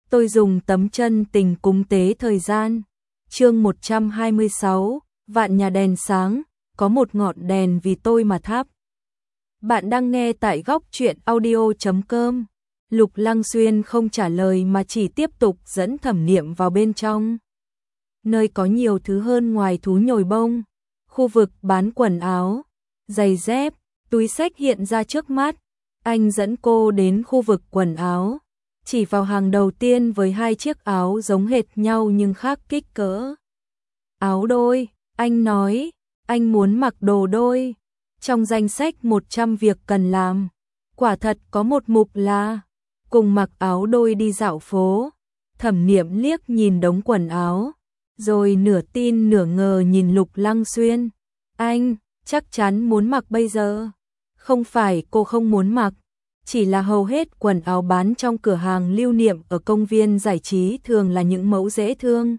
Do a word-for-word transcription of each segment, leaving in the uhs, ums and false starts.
Tôi dùng tấm chân tình cúng tế thời gian. Chương một trăm hai mươi sáu, vạn nhà đèn sáng, có một ngọn đèn vì tôi mà thắp. Bạn đang nghe tại góc truyện audio chấm com. Lục Lăng Xuyên không trả lời mà chỉ tiếp tục dẫn Thẩm Niệm vào bên trong. Nơi có nhiều thứ hơn ngoài thú nhồi bông. Khu vực bán quần áo, giày dép, túi xách hiện ra trước mắt. Anh dẫn cô đến khu vực quần áo, chỉ vào hàng đầu tiên với hai chiếc áo giống hệt nhau nhưng khác kích cỡ. Áo đôi, anh nói, anh muốn mặc đồ đôi. Trong danh sách một trăm việc cần làm, quả thật có một mục là cùng mặc áo đôi đi dạo phố. Thẩm Niệm liếc nhìn đống quần áo, rồi nửa tin nửa ngờ nhìn Lục Lăng Xuyên. Anh, chắc chắn muốn mặc bây giờ. Không phải cô không muốn mặc, chỉ là hầu hết quần áo bán trong cửa hàng lưu niệm ở công viên giải trí thường là những mẫu dễ thương.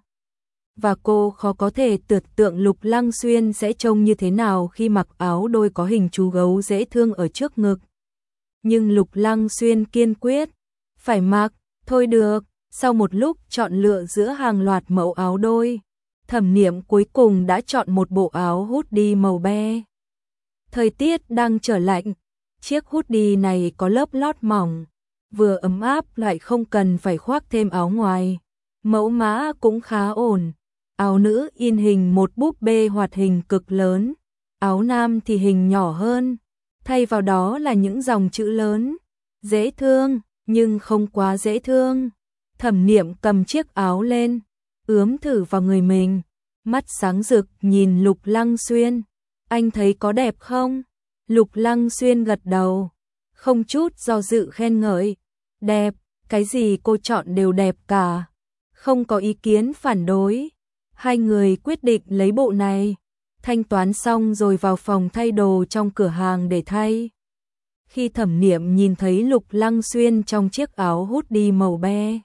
Và cô khó có thể tưởng tượng Lục Lăng Xuyên sẽ trông như thế nào khi mặc áo đôi có hình chú gấu dễ thương ở trước ngực. Nhưng Lục Lăng Xuyên kiên quyết, phải mặc, thôi được. Sau một lúc chọn lựa giữa hàng loạt mẫu áo đôi, Thẩm Niệm cuối cùng đã chọn một bộ áo hoodie màu be. Thời tiết đang trở lạnh, chiếc hoodie này có lớp lót mỏng, vừa ấm áp lại không cần phải khoác thêm áo ngoài. Mẫu mã cũng khá ổn, áo nữ in hình một búp bê hoạt hình cực lớn, áo nam thì hình nhỏ hơn, thay vào đó là những dòng chữ lớn, dễ thương nhưng không quá dễ thương. Thẩm Niệm cầm chiếc áo lên, ướm thử vào người mình, mắt sáng rực nhìn Lục Lăng Xuyên. Anh thấy có đẹp không? Lục Lăng Xuyên gật đầu, không chút do dự khen ngợi. Đẹp, cái gì cô chọn đều đẹp cả. Không có ý kiến phản đối. Hai người quyết định lấy bộ này. Thanh toán xong rồi vào phòng thay đồ trong cửa hàng để thay. Khi Thẩm Niệm nhìn thấy Lục Lăng Xuyên trong chiếc áo hoodie màu be,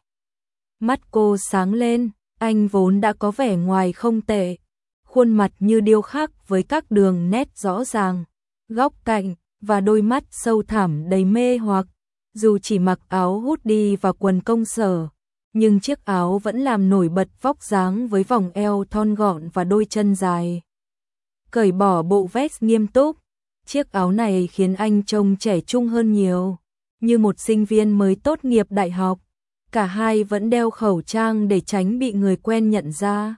mắt cô sáng lên. Anh vốn đã có vẻ ngoài không tệ, khuôn mặt như điêu khắc với các đường nét rõ ràng, góc cạnh và đôi mắt sâu thẳm đầy mê hoặc. Dù chỉ mặc áo hoodie và quần công sở, nhưng chiếc áo vẫn làm nổi bật vóc dáng với vòng eo thon gọn và đôi chân dài. Cởi bỏ bộ vest nghiêm túc, chiếc áo này khiến anh trông trẻ trung hơn nhiều, như một sinh viên mới tốt nghiệp đại học. Cả hai vẫn đeo khẩu trang để tránh bị người quen nhận ra.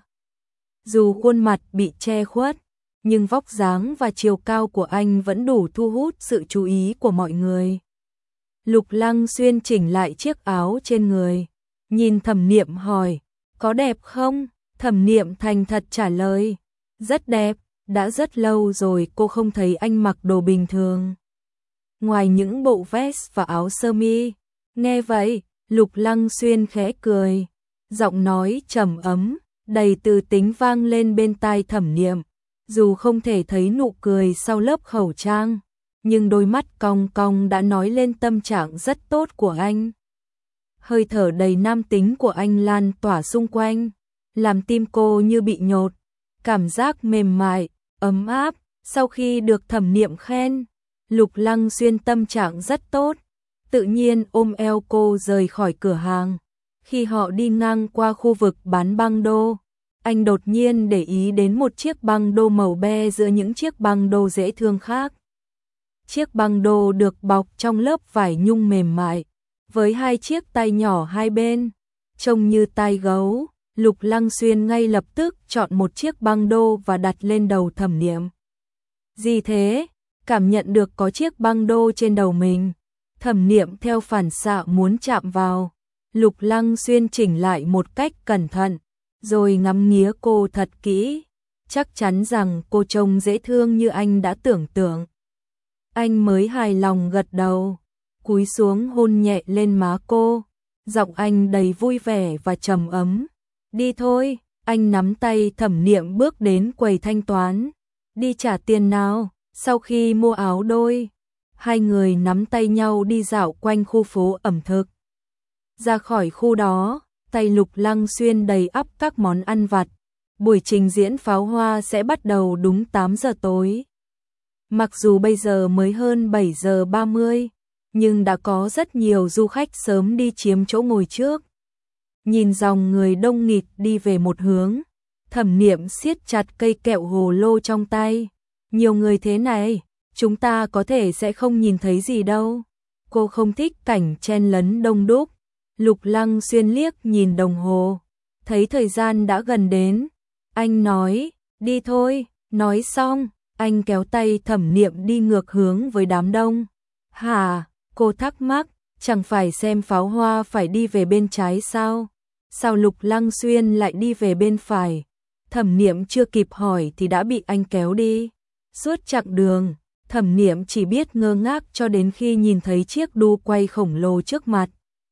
Dù khuôn mặt bị che khuất, nhưng vóc dáng và chiều cao của anh vẫn đủ thu hút sự chú ý của mọi người. Lục Lăng Xuyên chỉnh lại chiếc áo trên người, nhìn Thẩm Niệm hỏi, có đẹp không? Thẩm Niệm thành thật trả lời, rất đẹp, đã rất lâu rồi cô không thấy anh mặc đồ bình thường. Ngoài những bộ vest và áo sơ mi. Nghe vậy, Lục Lăng Xuyên khẽ cười, giọng nói trầm ấm, đầy từ tính vang lên bên tai Thẩm Niệm. Dù không thể thấy nụ cười sau lớp khẩu trang, nhưng đôi mắt cong cong đã nói lên tâm trạng rất tốt của anh. Hơi thở đầy nam tính của anh lan tỏa xung quanh, làm tim cô như bị nhột, cảm giác mềm mại, ấm áp. Sau khi được Thẩm Niệm khen, Lục Lăng Xuyên tâm trạng rất tốt, tự nhiên ôm eo cô rời khỏi cửa hàng. Khi họ đi ngang qua khu vực bán băng đô, anh đột nhiên để ý đến một chiếc băng đô màu be giữa những chiếc băng đô dễ thương khác. Chiếc băng đô được bọc trong lớp vải nhung mềm mại, với hai chiếc tai nhỏ hai bên, trông như tai gấu. Lục Lăng Xuyên ngay lập tức chọn một chiếc băng đô và đặt lên đầu Thẩm Niệm. Gì thế? Cảm nhận được có chiếc băng đô trên đầu mình, Thẩm Niệm theo phản xạ muốn chạm vào. Lục Lăng Xuyên chỉnh lại một cách cẩn thận, rồi ngắm nghía cô thật kỹ, chắc chắn rằng cô trông dễ thương như anh đã tưởng tượng. Anh mới hài lòng gật đầu, cúi xuống hôn nhẹ lên má cô, giọng anh đầy vui vẻ và trầm ấm. Đi thôi. Anh nắm tay Thẩm Niệm bước đến quầy thanh toán. Đi trả tiền nào. Sau khi mua áo đôi, hai người nắm tay nhau đi dạo quanh khu phố ẩm thực. Ra khỏi khu đó, tay Lục Lăng Xuyên đầy ắp các món ăn vặt. Buổi trình diễn pháo hoa sẽ bắt đầu đúng tám giờ tối. Mặc dù bây giờ mới hơn bảy giờ ba mươi, nhưng đã có rất nhiều du khách sớm đi chiếm chỗ ngồi trước. nhìn dòng người đông nghịt đi về một hướng. Thẩm Niệm siết chặt cây kẹo hồ lô trong tay. Nhiều người thế này, chúng ta có thể sẽ không nhìn thấy gì đâu. Cô không thích cảnh chen lấn đông đúc. Lục Lăng Xuyên liếc nhìn đồng hồ, thấy thời gian đã gần đến. Anh nói, đi thôi, nói xong, anh kéo tay Thẩm Niệm đi ngược hướng với đám đông. Hả, cô thắc mắc, chẳng phải xem pháo hoa phải đi về bên trái sao? Sao Lục Lăng Xuyên lại đi về bên phải? Thẩm Niệm chưa kịp hỏi thì đã bị anh kéo đi. Suốt chặng đường, Thẩm Niệm chỉ biết ngơ ngác cho đến khi nhìn thấy chiếc đu quay khổng lồ trước mặt.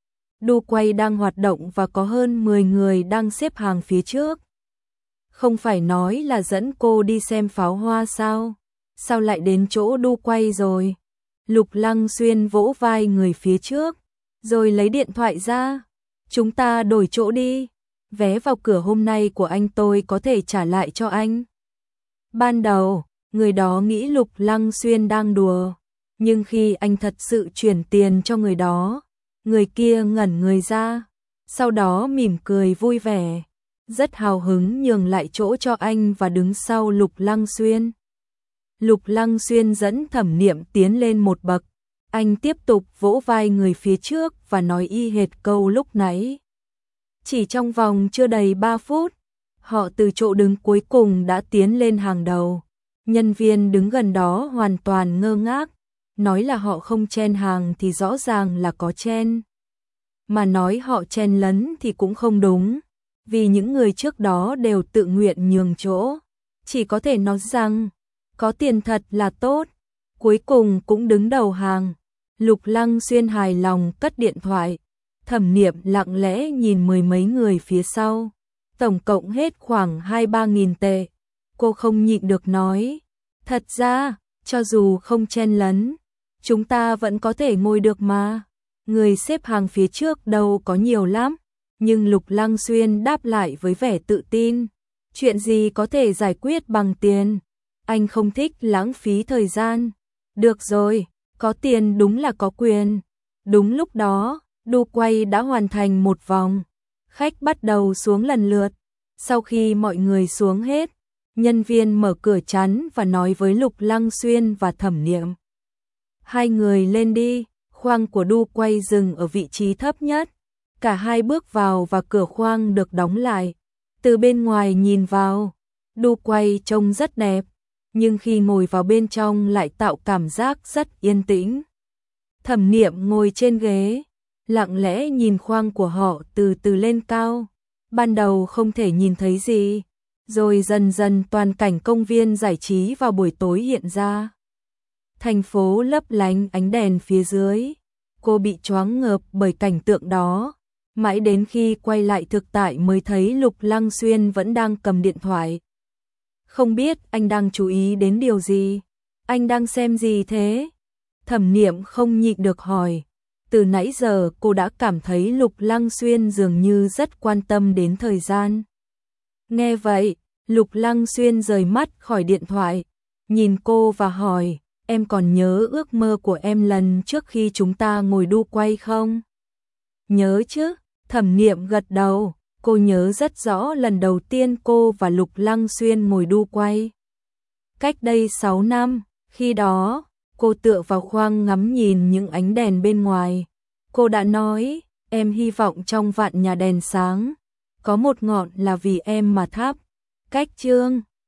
Đu quay đang hoạt động và có hơn mười người đang xếp hàng phía trước. Không phải nói là dẫn cô đi xem pháo hoa sao? Sao lại đến chỗ đu quay rồi? Lục Lăng Xuyên vỗ vai người phía trước, rồi lấy điện thoại ra. Chúng ta đổi chỗ đi. Vé vào cửa hôm nay của anh tôi có thể trả lại cho anh. Ban đầu, người đó nghĩ Lục Lăng Xuyên đang đùa. Nhưng khi anh thật sự chuyển tiền cho người đó, người kia ngẩn người ra. Sau đó mỉm cười vui vẻ, rất hào hứng nhường lại chỗ cho anh và đứng sau Lục Lăng Xuyên. Lục Lăng Xuyên dẫn Thẩm Niệm tiến lên một bậc. Anh tiếp tục vỗ vai người phía trước và nói y hệt câu lúc nãy. Chỉ trong vòng chưa đầy ba phút, họ từ chỗ đứng cuối cùng đã tiến lên hàng đầu. Nhân viên đứng gần đó hoàn toàn ngơ ngác. Nói là họ không chen hàng thì rõ ràng là có chen. Mà nói họ chen lấn thì cũng không đúng. Vì những người trước đó đều tự nguyện nhường chỗ. Chỉ có thể nói rằng, có tiền thật là tốt. Cuối cùng cũng đứng đầu hàng. Lục Lăng Xuyên hài lòng cất điện thoại. Thẩm Niệm lặng lẽ nhìn mười mấy người phía sau. Tổng cộng hết khoảng hai ba nghìn tệ. Cô không nhịn được nói. Thật ra, cho dù không chen lấn, chúng ta vẫn có thể ngồi được mà. Người xếp hàng phía trước đâu có nhiều lắm. Nhưng Lục Lăng Xuyên đáp lại với vẻ tự tin. Chuyện gì có thể giải quyết bằng tiền. Anh không thích lãng phí thời gian. Được rồi, có tiền đúng là có quyền. Đúng lúc đó, đu quay đã hoàn thành một vòng. Khách bắt đầu xuống lần lượt. Sau khi mọi người xuống hết, nhân viên mở cửa chắn và nói với Lục Lăng Xuyên và Thẩm Niệm. Hai người lên đi, khoang của đu quay dừng ở vị trí thấp nhất. Cả hai bước vào và cửa khoang được đóng lại. Từ bên ngoài nhìn vào, đu quay trông rất đẹp, nhưng khi ngồi vào bên trong lại tạo cảm giác rất yên tĩnh. Thẩm Niệm ngồi trên ghế, lặng lẽ nhìn khoang của họ từ từ lên cao. Ban đầu không thể nhìn thấy gì, rồi dần dần toàn cảnh công viên giải trí vào buổi tối hiện ra. Thành phố lấp lánh ánh đèn phía dưới. Cô bị choáng ngợp bởi cảnh tượng đó. Mãi đến khi quay lại thực tại mới thấy Lục Lăng Xuyên vẫn đang cầm điện thoại. Không biết anh đang chú ý đến điều gì? Anh đang xem gì thế? Thẩm Niệm không nhịn được hỏi. Từ nãy giờ cô đã cảm thấy Lục Lăng Xuyên dường như rất quan tâm đến thời gian. Nghe vậy, Lục Lăng Xuyên rời mắt khỏi điện thoại, nhìn cô và hỏi, em còn nhớ ước mơ của em lần trước khi chúng ta ngồi đu quay không? Nhớ chứ, Thẩm Niệm gật đầu, cô nhớ rất rõ lần đầu tiên cô và Lục Lăng Xuyên ngồi đu quay. Cách đây sáu năm, khi đó, cô tựa vào khoang ngắm nhìn những ánh đèn bên ngoài. Cô đã nói, em hy vọng trong vạn nhà đèn sáng, có một ngọn là vì em mà thắp. Cách chương